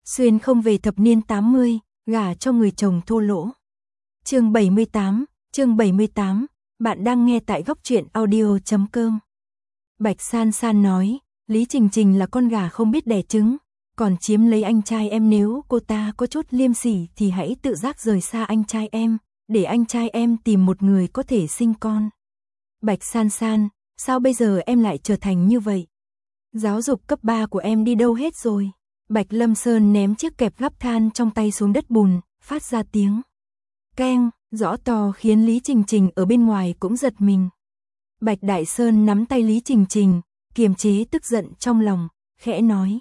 Xuyên không về thập niên 80, gả cho người chồng thô lỗ. Chương 78, bạn đang nghe tại góc truyện audio.com. Bạch San San nói, Lý Trình Trình là con gà không biết đẻ trứng, còn chiếm lấy anh trai em, nếu cô ta có chút liêm sỉ thì hãy tự giác rời xa anh trai em, để anh trai em tìm một người có thể sinh con. Bạch San San, sao bây giờ em lại trở thành như vậy? Giáo dục cấp 3 của em đi đâu hết rồi? Bạch Lâm Sơn ném chiếc kẹp gắp than trong tay xuống đất bùn, phát ra tiếng keng, rõ to khiến Lý Trình Trình ở bên ngoài cũng giật mình. Bạch Đại Sơn nắm tay Lý Trình Trình, kiềm chế tức giận trong lòng, khẽ nói.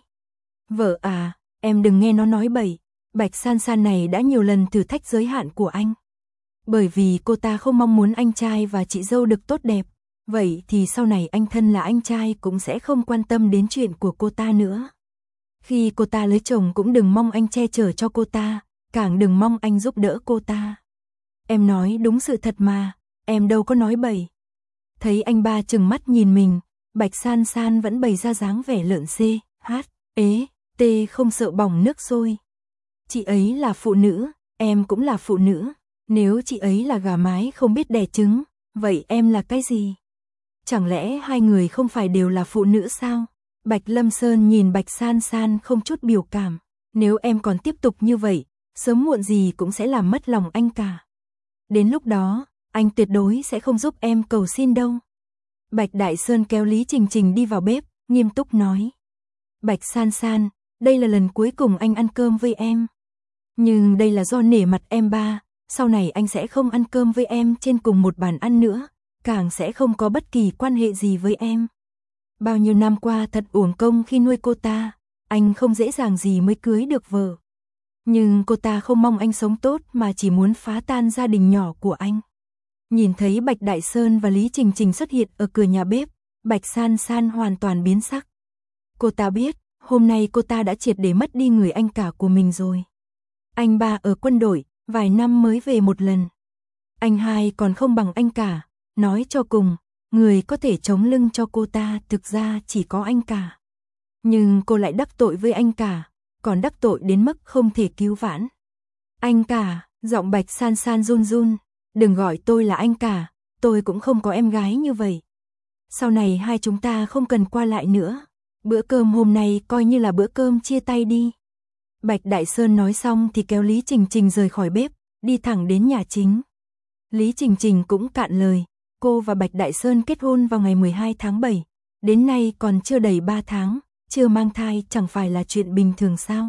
Vợ à, em đừng nghe nó nói bậy, Bạch San San này đã nhiều lần thử thách giới hạn của anh. Bởi vì cô ta không mong muốn anh trai và chị dâu được tốt đẹp, vậy thì sau này anh thân là anh trai cũng sẽ không quan tâm đến chuyện của cô ta nữa. Khi cô ta lấy chồng cũng đừng mong anh che chở cho cô ta, càng đừng mong anh giúp đỡ cô ta. Em nói đúng sự thật mà, em đâu có nói bậy. Thấy anh ba trừng mắt nhìn mình, Bạch San San vẫn bày ra dáng vẻ lợn xê, hát, ế, tê không sợ bỏng nước sôi. Chị ấy là phụ nữ, em cũng là phụ nữ, nếu chị ấy là gà mái không biết đẻ trứng, vậy em là cái gì? Chẳng lẽ hai người không phải đều là phụ nữ sao? Bạch Lâm Sơn nhìn Bạch San San không chút biểu cảm, nếu em còn tiếp tục như vậy, sớm muộn gì cũng sẽ làm mất lòng anh cả. Đến lúc đó, anh tuyệt đối sẽ không giúp em cầu xin đâu. Bạch Đại Sơn kéo Lý Trình Trình đi vào bếp, nghiêm túc nói. Bạch San San, đây là lần cuối cùng anh ăn cơm với em. Nhưng đây là do nể mặt em ba, sau này anh sẽ không ăn cơm với em trên cùng một bàn ăn nữa, càng sẽ không có bất kỳ quan hệ gì với em. Bao nhiêu năm qua thật uổng công khi nuôi cô ta, anh không dễ dàng gì mới cưới được vợ. Nhưng cô ta không mong anh sống tốt mà chỉ muốn phá tan gia đình nhỏ của anh. Nhìn thấy Bạch Đại Sơn và Lý Trình Trình xuất hiện ở cửa nhà bếp, Bạch San San hoàn toàn biến sắc. Cô ta biết, hôm nay cô ta đã triệt để mất đi người anh cả của mình rồi. Anh ba ở quân đội, vài năm mới về một lần. Anh hai còn không bằng anh cả, nói cho cùng, người có thể chống lưng cho cô ta thực ra chỉ có anh cả. Nhưng cô lại đắc tội với anh cả, còn đắc tội đến mức không thể cứu vãn. Anh cả, giọng Bạch San San run run, đừng gọi tôi là anh cả, tôi cũng không có em gái như vậy. Sau này hai chúng ta không cần qua lại nữa, bữa cơm hôm nay coi như là bữa cơm chia tay đi. Bạch Đại Sơn nói xong thì kéo Lý Trình Trình rời khỏi bếp, đi thẳng đến nhà chính. Lý Trình Trình cũng cạn lời, cô và Bạch Đại Sơn kết hôn vào ngày 12 tháng 7, đến nay còn chưa đầy 3 tháng, chưa mang thai chẳng phải là chuyện bình thường sao?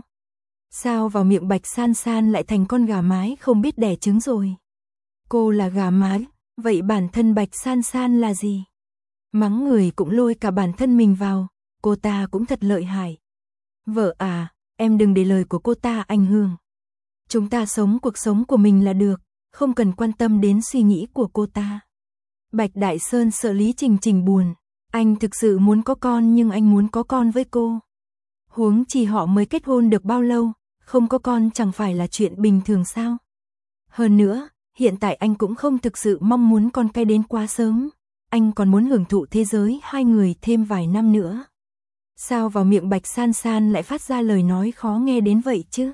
Sao vào miệng Bạch San San lại thành con gà mái không biết đẻ trứng rồi? Cô là gà mái, vậy bản thân Bạch San San là gì? Mắng người cũng lôi cả bản thân mình vào, cô ta cũng thật lợi hại. Vợ à, em đừng để lời của cô ta ảnh hưởng. Chúng ta sống cuộc sống của mình là được, không cần quan tâm đến suy nghĩ của cô ta. Bạch Đại Sơn sợ Lý Trình Trình buồn, anh thực sự muốn có con nhưng anh muốn có con với cô. Huống chi họ mới kết hôn được bao lâu, không có con chẳng phải là chuyện bình thường sao? Hơn nữa, hiện tại anh cũng không thực sự mong muốn con cái đến quá sớm, anh còn muốn hưởng thụ thế giới hai người thêm vài năm nữa. Sao vào miệng Bạch San San lại phát ra lời nói khó nghe đến vậy chứ?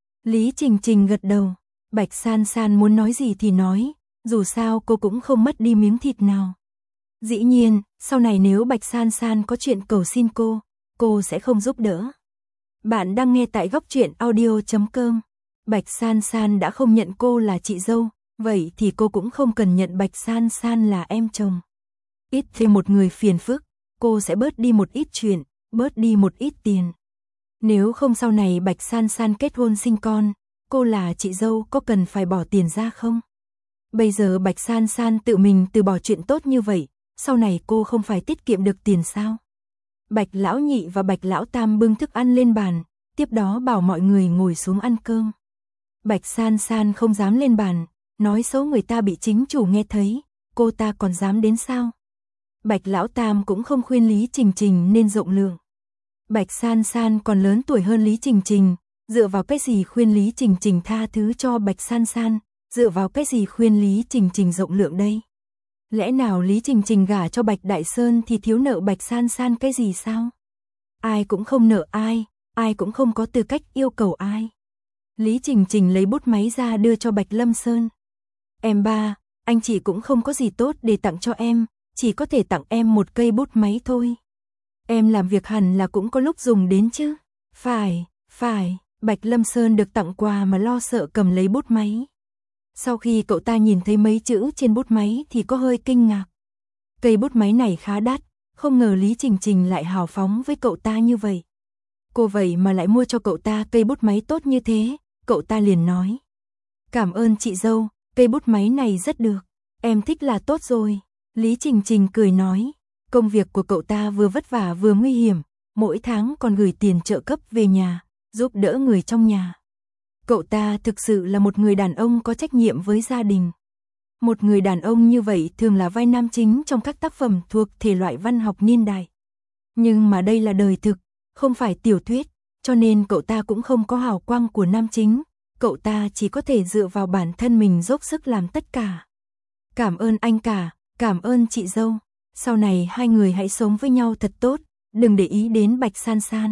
Lý Trình Trình gật đầu, Bạch San San muốn nói gì thì nói, dù sao cô cũng không mất đi miếng thịt nào. Dĩ nhiên, sau này nếu Bạch San San có chuyện cầu xin cô sẽ không giúp đỡ. Bạn đang nghe tại góc truyện audio.com. Bạch San San đã không nhận cô là chị dâu, vậy thì cô cũng không cần nhận Bạch San San là em chồng. Ít thêm một người phiền phức, cô sẽ bớt đi một ít chuyện, bớt đi một ít tiền. Nếu không sau này Bạch San San kết hôn sinh con, cô là chị dâu có cần phải bỏ tiền ra không? Bây giờ Bạch San San tự mình từ bỏ chuyện tốt như vậy, sau này cô không phải tiết kiệm được tiền sao? Bạch Lão Nhị và Bạch Lão Tam bưng thức ăn lên bàn, tiếp đó bảo mọi người ngồi xuống ăn cơm. Bạch San San không dám lên bàn, nói xấu người ta bị chính chủ nghe thấy, cô ta còn dám đến sao? Bạch Lão Tam cũng không khuyên Lý Trình Trình nên rộng lượng. Bạch San San còn lớn tuổi hơn Lý Trình Trình, dựa vào cái gì khuyên Lý Trình Trình tha thứ cho Bạch San San, dựa vào cái gì khuyên Lý Trình Trình rộng lượng đây? Lẽ nào Lý Trình Trình gả cho Bạch Đại Sơn thì thiếu nợ Bạch San San cái gì sao? Ai cũng không nợ ai, ai cũng không có tư cách yêu cầu ai. Lý Trình Trình lấy bút máy ra đưa cho Bạch Lâm Sơn. Em ba, anh chị cũng không có gì tốt để tặng cho em, chỉ có thể tặng em một cây bút máy thôi. Em làm việc hẳn là cũng có lúc dùng đến chứ. Phải, Bạch Lâm Sơn được tặng quà mà lo sợ cầm lấy bút máy. Sau khi cậu ta nhìn thấy mấy chữ trên bút máy thì có hơi kinh ngạc. Cây bút máy này khá đắt, không ngờ Lý Trình Trình lại hào phóng với cậu ta như vậy. Cô vậy mà lại mua cho cậu ta cây bút máy tốt như thế, cậu ta liền nói. Cảm ơn chị dâu, cây bút máy này rất được, em thích là tốt rồi. Lý Trình Trình cười nói, công việc của cậu ta vừa vất vả vừa nguy hiểm, mỗi tháng còn gửi tiền trợ cấp về nhà, giúp đỡ người trong nhà. Cậu ta thực sự là một người đàn ông có trách nhiệm với gia đình. Một người đàn ông như vậy thường là vai nam chính trong các tác phẩm thuộc thể loại văn học niên đại. Nhưng mà đây là đời thực, không phải tiểu thuyết, cho nên cậu ta cũng không có hào quang của nam chính, cậu ta chỉ có thể dựa vào bản thân mình dốc sức làm tất cả. Cảm ơn anh cả, cảm ơn chị dâu, sau này hai người hãy sống với nhau thật tốt, đừng để ý đến Bạch San San.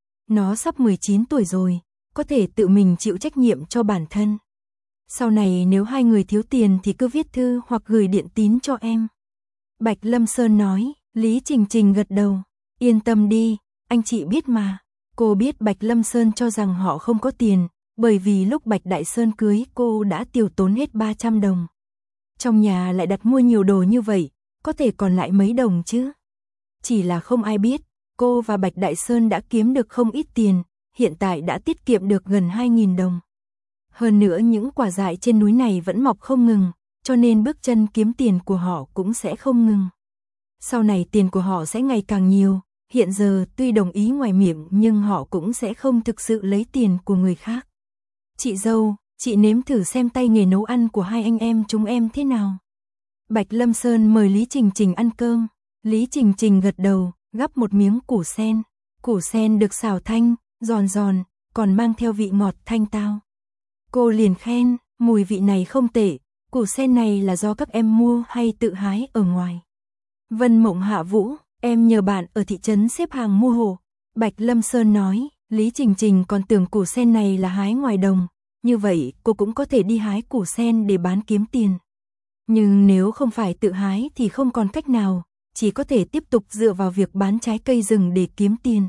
Nó sắp 19 tuổi rồi, có thể tự mình chịu trách nhiệm cho bản thân. Sau này nếu hai người thiếu tiền thì cứ viết thư hoặc gửi điện tín cho em. Bạch Lâm Sơn nói, Lý Trình Trình gật đầu, yên tâm đi, anh chị biết mà. Cô biết Bạch Lâm Sơn cho rằng họ không có tiền, bởi vì lúc Bạch Đại Sơn cưới cô đã tiêu tốn hết 300 đồng. Trong nhà lại đặt mua nhiều đồ như vậy, có thể còn lại mấy đồng chứ. Chỉ là không ai biết, cô và Bạch Đại Sơn đã kiếm được không ít tiền, hiện tại đã tiết kiệm được gần 2.000 đồng. Hơn nữa những quả dại trên núi này vẫn mọc không ngừng, cho nên bước chân kiếm tiền của họ cũng sẽ không ngừng. Sau này tiền của họ sẽ ngày càng nhiều, hiện giờ tuy đồng ý ngoài miệng nhưng họ cũng sẽ không thực sự lấy tiền của người khác. Chị dâu, chị nếm thử xem tay nghề nấu ăn của hai anh em chúng em thế nào. Bạch Lâm Sơn mời Lý Trình Trình ăn cơm, Lý Trình Trình gật đầu, gắp một miếng củ sen. Củ sen được xào thanh, giòn giòn, còn mang theo vị ngọt thanh tao. Cô liền khen, mùi vị này không tệ, củ sen này là do các em mua hay tự hái ở ngoài. Vân Mộng Hạ Vũ, em nhờ bạn ở thị trấn xếp hàng mua hộ. Bạch Lâm Sơn nói, Lý Trình Trình còn tưởng củ sen này là hái ngoài đồng, như vậy cô cũng có thể đi hái củ sen để bán kiếm tiền. Nhưng nếu không phải tự hái thì không còn cách nào, chỉ có thể tiếp tục dựa vào việc bán trái cây rừng để kiếm tiền.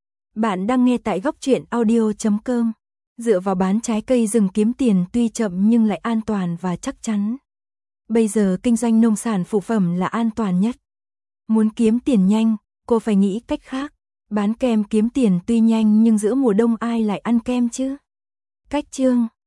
Bạn đang nghe tại góc truyện audio.com. Dựa vào bán trái cây rừng kiếm tiền tuy chậm nhưng lại an toàn và chắc chắn. Bây giờ kinh doanh nông sản phụ phẩm là an toàn nhất. Muốn kiếm tiền nhanh, cô phải nghĩ cách khác. Bán kem kiếm tiền tuy nhanh nhưng giữa mùa đông ai lại ăn kem chứ? Cách chương